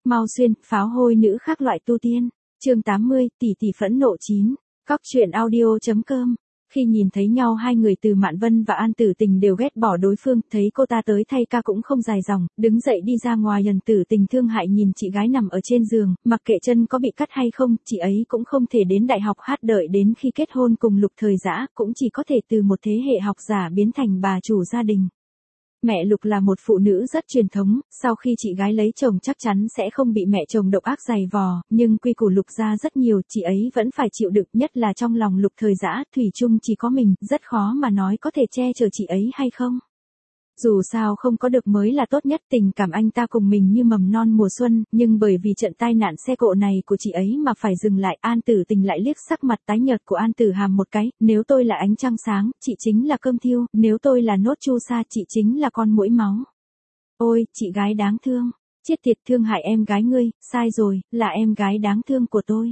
Mau xuyên, pháo hôi nữ khác loại tu tiên. Chương 80, tỷ tỷ phẫn nộ 9. Cóc truyện audio.com. Khi nhìn thấy nhau hai người từ Mạn Vân và An Tử Tình đều ghét bỏ đối phương, thấy cô ta tới thay ca cũng không dài dòng, đứng dậy đi ra ngoài. An Tử Tình thương hại nhìn chị gái nằm ở trên giường, mặc kệ chân có bị cắt hay không, chị ấy cũng không thể đến đại học hát, đợi đến khi kết hôn cùng Lục Thời Dã, cũng chỉ có thể từ một thế hệ học giả biến thành bà chủ gia đình. Mẹ Lục là một phụ nữ rất truyền thống, sau khi chị gái lấy chồng chắc chắn sẽ không bị mẹ chồng độc ác giày vò, nhưng quy củ Lục gia rất nhiều, chị ấy vẫn phải chịu đựng, nhất là trong lòng Lục Thời Dã, thủy chung chỉ có mình, rất khó mà nói có thể che chở chị ấy hay không. Dù sao không có được mới là tốt nhất, tình cảm anh ta cùng mình như mầm non mùa xuân, nhưng bởi vì trận tai nạn xe cộ này của chị ấy mà phải dừng lại. An Tử Tình lại liếc sắc mặt tái nhợt của An Tử Hàm một cái, nếu tôi là ánh trăng sáng, chị chính là cơm thiêu, nếu tôi là nốt chu sa, chị chính là con muỗi máu. Ôi, chị gái đáng thương, chết tiệt, thương hại em gái ngươi, sai rồi, là em gái đáng thương của tôi.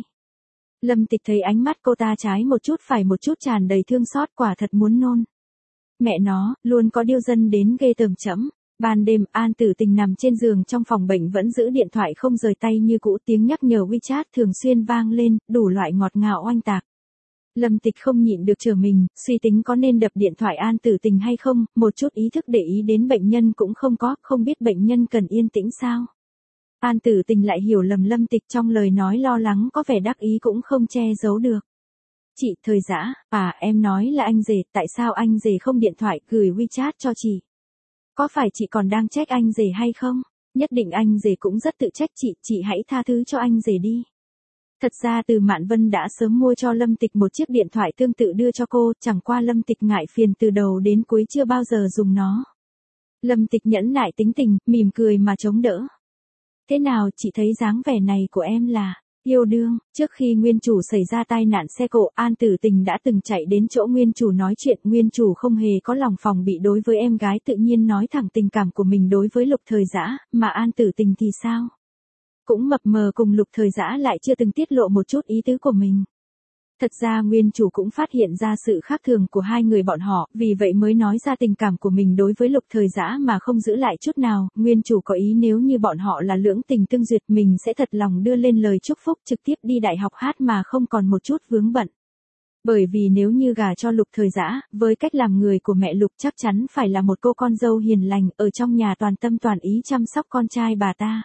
Lâm Tịch thấy ánh mắt cô ta trái một chút phải một chút tràn đầy thương xót, quả thật muốn nôn. Mẹ nó, luôn có điêu dân đến ghê tởm chẫm. Ban đêm, An Tử Tình nằm trên giường trong phòng bệnh vẫn giữ điện thoại không rời tay như cũ, tiếng nhắc nhở WeChat thường xuyên vang lên, đủ loại ngọt ngào oanh tạc. Lâm Tịch không nhịn được trở mình, suy tính có nên đập điện thoại An Tử Tình hay không, một chút ý thức để ý đến bệnh nhân cũng không có, không biết bệnh nhân cần yên tĩnh sao. An Tử Tình lại hiểu lầm Lâm Tịch, trong lời nói lo lắng có vẻ đắc ý cũng không che giấu được. Chị, Thời Dã, em nói là anh rể, tại sao anh rể không điện thoại, gửi WeChat cho chị? Có phải chị còn đang trách anh rể hay không? Nhất định anh rể cũng rất tự trách chị hãy tha thứ cho anh rể đi. Thật ra từ Mạn Vân đã sớm mua cho Lâm Tịch một chiếc điện thoại tương tự đưa cho cô, chẳng qua Lâm Tịch ngại phiền từ đầu đến cuối chưa bao giờ dùng nó. Lâm Tịch nhẫn nại tính tình, mỉm cười mà chống đỡ. Thế nào, chị thấy dáng vẻ này của em là yêu đương? Trước khi nguyên chủ xảy ra tai nạn xe cộ, An Tử Tình đã từng chạy đến chỗ nguyên chủ nói chuyện, nguyên chủ không hề có lòng phòng bị đối với em gái, tự nhiên nói thẳng tình cảm của mình đối với Lục Thời Dã, mà An Tử Tình thì sao? Cũng mập mờ cùng Lục Thời Dã lại chưa từng tiết lộ một chút ý tứ của mình. Thật ra nguyên chủ cũng phát hiện ra sự khác thường của hai người bọn họ, vì vậy mới nói ra tình cảm của mình đối với Lục Thời Dã mà không giữ lại chút nào. Nguyên chủ có ý nếu như bọn họ là lưỡng tình tương duyệt, mình sẽ thật lòng đưa lên lời chúc phúc, trực tiếp đi đại học hát mà không còn một chút vướng bận. Bởi vì nếu như gả cho Lục Thời Dã, với cách làm người của mẹ Lục chắc chắn phải là một cô con dâu hiền lành, ở trong nhà toàn tâm toàn ý chăm sóc con trai bà ta.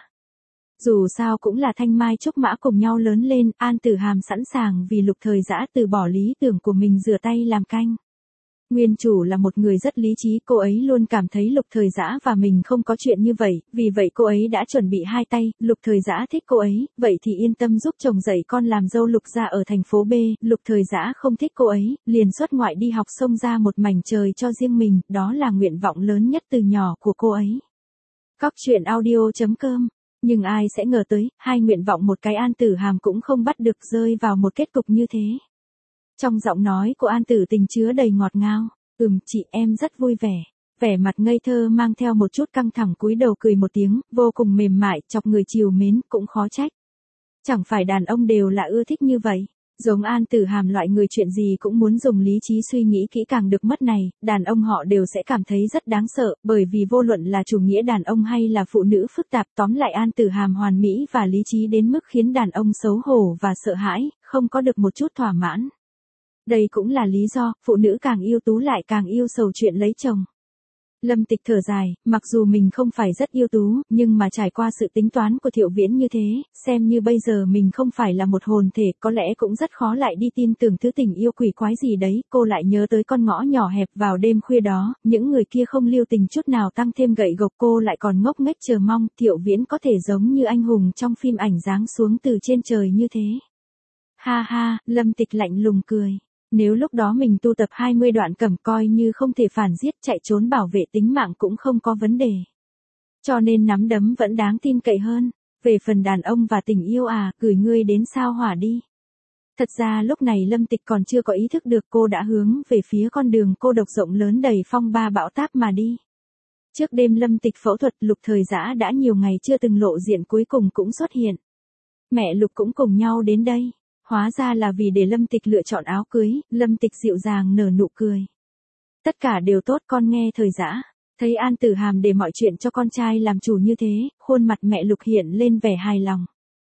Dù sao cũng là thanh mai trúc mã cùng nhau lớn lên, An Tử Hàm sẵn sàng vì Lục Thời Dã từ bỏ lý tưởng của mình rửa tay làm canh. Nguyên chủ là một người rất lý trí, cô ấy luôn cảm thấy Lục Thời Dã và mình không có chuyện như vậy, vì vậy cô ấy đã chuẩn bị hai tay. Lục Thời Dã thích cô ấy, vậy thì yên tâm giúp chồng dạy con làm dâu Lục gia ở thành phố B. Lục Thời Dã không thích cô ấy, liền xuất ngoại đi học, xông ra một mảnh trời cho riêng mình, đó là nguyện vọng lớn nhất từ nhỏ của cô ấy. Cóc truyện audio.com. Nhưng ai sẽ ngờ tới, hai nguyện vọng một cái An Tử Hàm cũng không bắt được, rơi vào một kết cục như thế. Trong giọng nói của An Tử Tình chứa đầy ngọt ngào. Chị, em rất vui vẻ. Vẻ mặt ngây thơ mang theo một chút căng thẳng, cúi đầu cười một tiếng, vô cùng mềm mại, chọc người trìu mến, cũng khó trách. Chẳng phải đàn ông đều là ưa thích như vậy. Giống An Tử Hàm loại người chuyện gì cũng muốn dùng lý trí suy nghĩ kỹ càng được mất này, đàn ông họ đều sẽ cảm thấy rất đáng sợ, bởi vì vô luận là chủ nghĩa đàn ông hay là phụ nữ phức tạp, tóm lại An Tử Hàm hoàn mỹ và lý trí đến mức khiến đàn ông xấu hổ và sợ hãi, không có được một chút thỏa mãn. Đây cũng là lý do, phụ nữ càng ưu tú lại càng yêu sầu chuyện lấy chồng. Lâm Tịch thở dài, mặc dù mình không phải rất ưu tú, nhưng mà trải qua sự tính toán của Thiệu Viễn như thế, xem như bây giờ mình không phải là một hồn thể, có lẽ cũng rất khó lại đi tin tưởng thứ tình yêu quỷ quái gì đấy. Cô lại nhớ tới con ngõ nhỏ hẹp vào đêm khuya đó, những người kia không lưu tình chút nào tăng thêm gậy gộc, cô lại còn ngốc nghếch chờ mong Thiệu Viễn có thể giống như anh hùng trong phim ảnh giáng xuống từ trên trời như thế. Ha ha, Lâm Tịch lạnh lùng cười. Nếu lúc đó mình tu tập 20 đoạn cẩm, coi như không thể phản giết, chạy trốn bảo vệ tính mạng cũng không có vấn đề. Cho nên nắm đấm vẫn đáng tin cậy hơn. Về phần đàn ông và tình yêu gửi ngươi đến sao hỏa đi. Thật ra lúc này Lâm Tịch còn chưa có ý thức được cô đã hướng về phía con đường cô độc rộng lớn đầy phong ba bão táp mà đi. Trước đêm Lâm Tịch phẫu thuật, Lục Thời Dã đã nhiều ngày chưa từng lộ diện cuối cùng cũng xuất hiện. Mẹ Lục cũng cùng nhau đến đây. Hóa ra là vì để Lâm Tịch lựa chọn áo cưới, Lâm Tịch dịu dàng nở nụ cười. Tất cả đều tốt, con nghe Thời Dã. Thấy An Tử Hàm để mọi chuyện cho con trai làm chủ như thế, khuôn mặt mẹ Lục hiện lên vẻ hài lòng.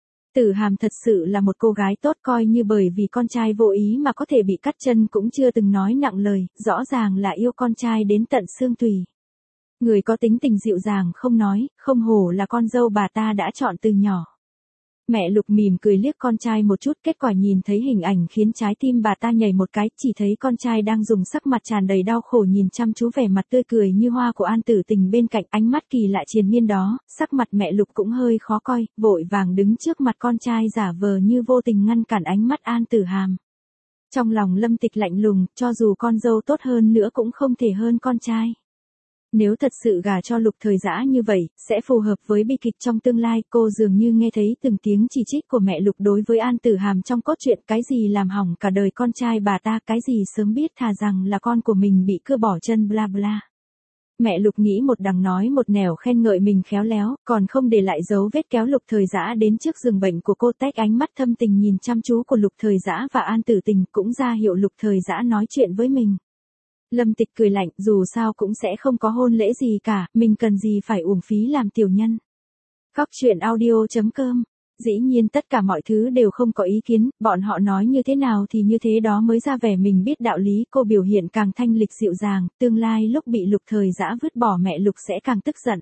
Tử Hàm thật sự là một cô gái tốt, coi như bởi vì con trai vô ý mà có thể bị cắt chân cũng chưa từng nói nặng lời, rõ ràng là yêu con trai đến tận xương tủy. Người có tính tình dịu dàng không nói, không hổ là con dâu bà ta đã chọn từ nhỏ. Mẹ Lục mỉm cười liếc con trai một chút, kết quả nhìn thấy hình ảnh khiến trái tim bà ta nhảy một cái, chỉ thấy con trai đang dùng sắc mặt tràn đầy đau khổ nhìn chăm chú vẻ mặt tươi cười như hoa của An Tử Tình bên cạnh, ánh mắt kỳ lạ triền miên đó, sắc mặt mẹ Lục cũng hơi khó coi, vội vàng đứng trước mặt con trai giả vờ như vô tình ngăn cản ánh mắt An Tử Hàm. Trong lòng Lâm Tịch lạnh lùng, cho dù con dâu tốt hơn nữa cũng không thể hơn con trai. Nếu thật sự gả cho Lục Thời Dã như vậy, sẽ phù hợp với bi kịch trong tương lai. Cô dường như nghe thấy từng tiếng chỉ trích của mẹ Lục đối với An Tử Hàm trong cốt truyện, cái gì làm hỏng cả đời con trai bà ta, cái gì sớm biết thà rằng là con của mình bị cưa bỏ chân bla bla. Mẹ Lục nghĩ một đằng nói một nẻo khen ngợi mình khéo léo, còn không để lại dấu vết kéo Lục Thời Dã đến trước giường bệnh của cô, tách ánh mắt thâm tình nhìn chăm chú của Lục Thời Dã và An Tử Tình, cũng ra hiệu Lục Thời Dã nói chuyện với mình. Lâm Tịch cười lạnh, dù sao cũng sẽ không có hôn lễ gì cả, mình cần gì phải uổng phí làm tiểu nhân. Góc truyện audio.com. Dĩ nhiên tất cả mọi thứ đều không có ý kiến, bọn họ nói như thế nào thì như thế đó mới ra vẻ mình biết đạo lý. Cô biểu hiện càng thanh lịch dịu dàng, tương lai lúc bị Lục Thời Dã vứt bỏ mẹ Lục sẽ càng tức giận.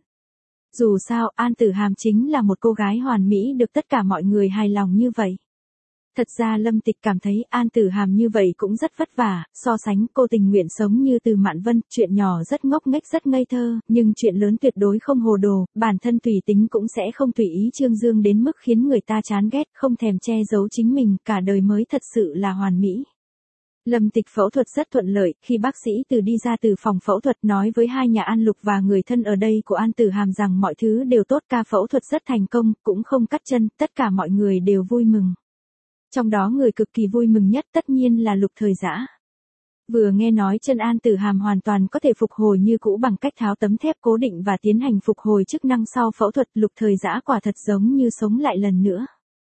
Dù sao, An Tử Hàm chính là một cô gái hoàn mỹ được tất cả mọi người hài lòng như vậy. Thật ra Lâm Tịch cảm thấy An Tử Hàm như vậy cũng rất vất vả, so sánh cô tình nguyện sống như Từ Mạn Vân, chuyện nhỏ rất ngốc nghếch rất ngây thơ, nhưng chuyện lớn tuyệt đối không hồ đồ, bản thân tùy tính cũng sẽ không tùy ý trương dương đến mức khiến người ta chán ghét, không thèm che giấu chính mình, cả đời mới thật sự là hoàn mỹ. Lâm Tịch phẫu thuật rất thuận lợi, khi bác sĩ Từ đi ra từ phòng phẫu thuật nói với hai nhà An Lục và người thân ở đây của An Tử Hàm rằng mọi thứ đều tốt, ca phẫu thuật rất thành công, cũng không cắt chân, tất cả mọi người đều vui mừng. Trong đó người cực kỳ vui mừng nhất tất nhiên là Lục Thời Dã. Vừa nghe nói chân An Tử Hàm hoàn toàn có thể phục hồi như cũ bằng cách tháo tấm thép cố định và tiến hành phục hồi chức năng sau phẫu thuật, Lục Thời Dã quả thật giống như sống lại lần nữa.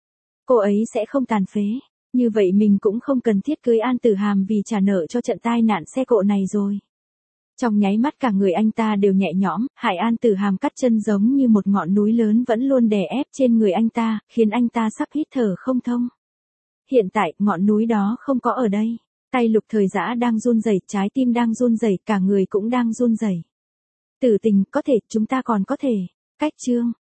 Cô ấy sẽ không tàn phế, như vậy mình cũng không cần thiết cưới An Tử Hàm vì trả nợ cho trận tai nạn xe cộ này rồi. Trong nháy mắt cả người anh ta đều nhẹ nhõm, hại An Tử Hàm cắt chân giống như một ngọn núi lớn vẫn luôn đè ép trên người anh ta, khiến anh ta sắp hít thở không thông. Hiện tại, ngọn núi đó không có ở đây. Tay Lục Thời Dã đang run rẩy, trái tim đang run rẩy, cả người cũng đang run rẩy. Tử Tình, có thể, chúng ta còn có thể. Cách chương.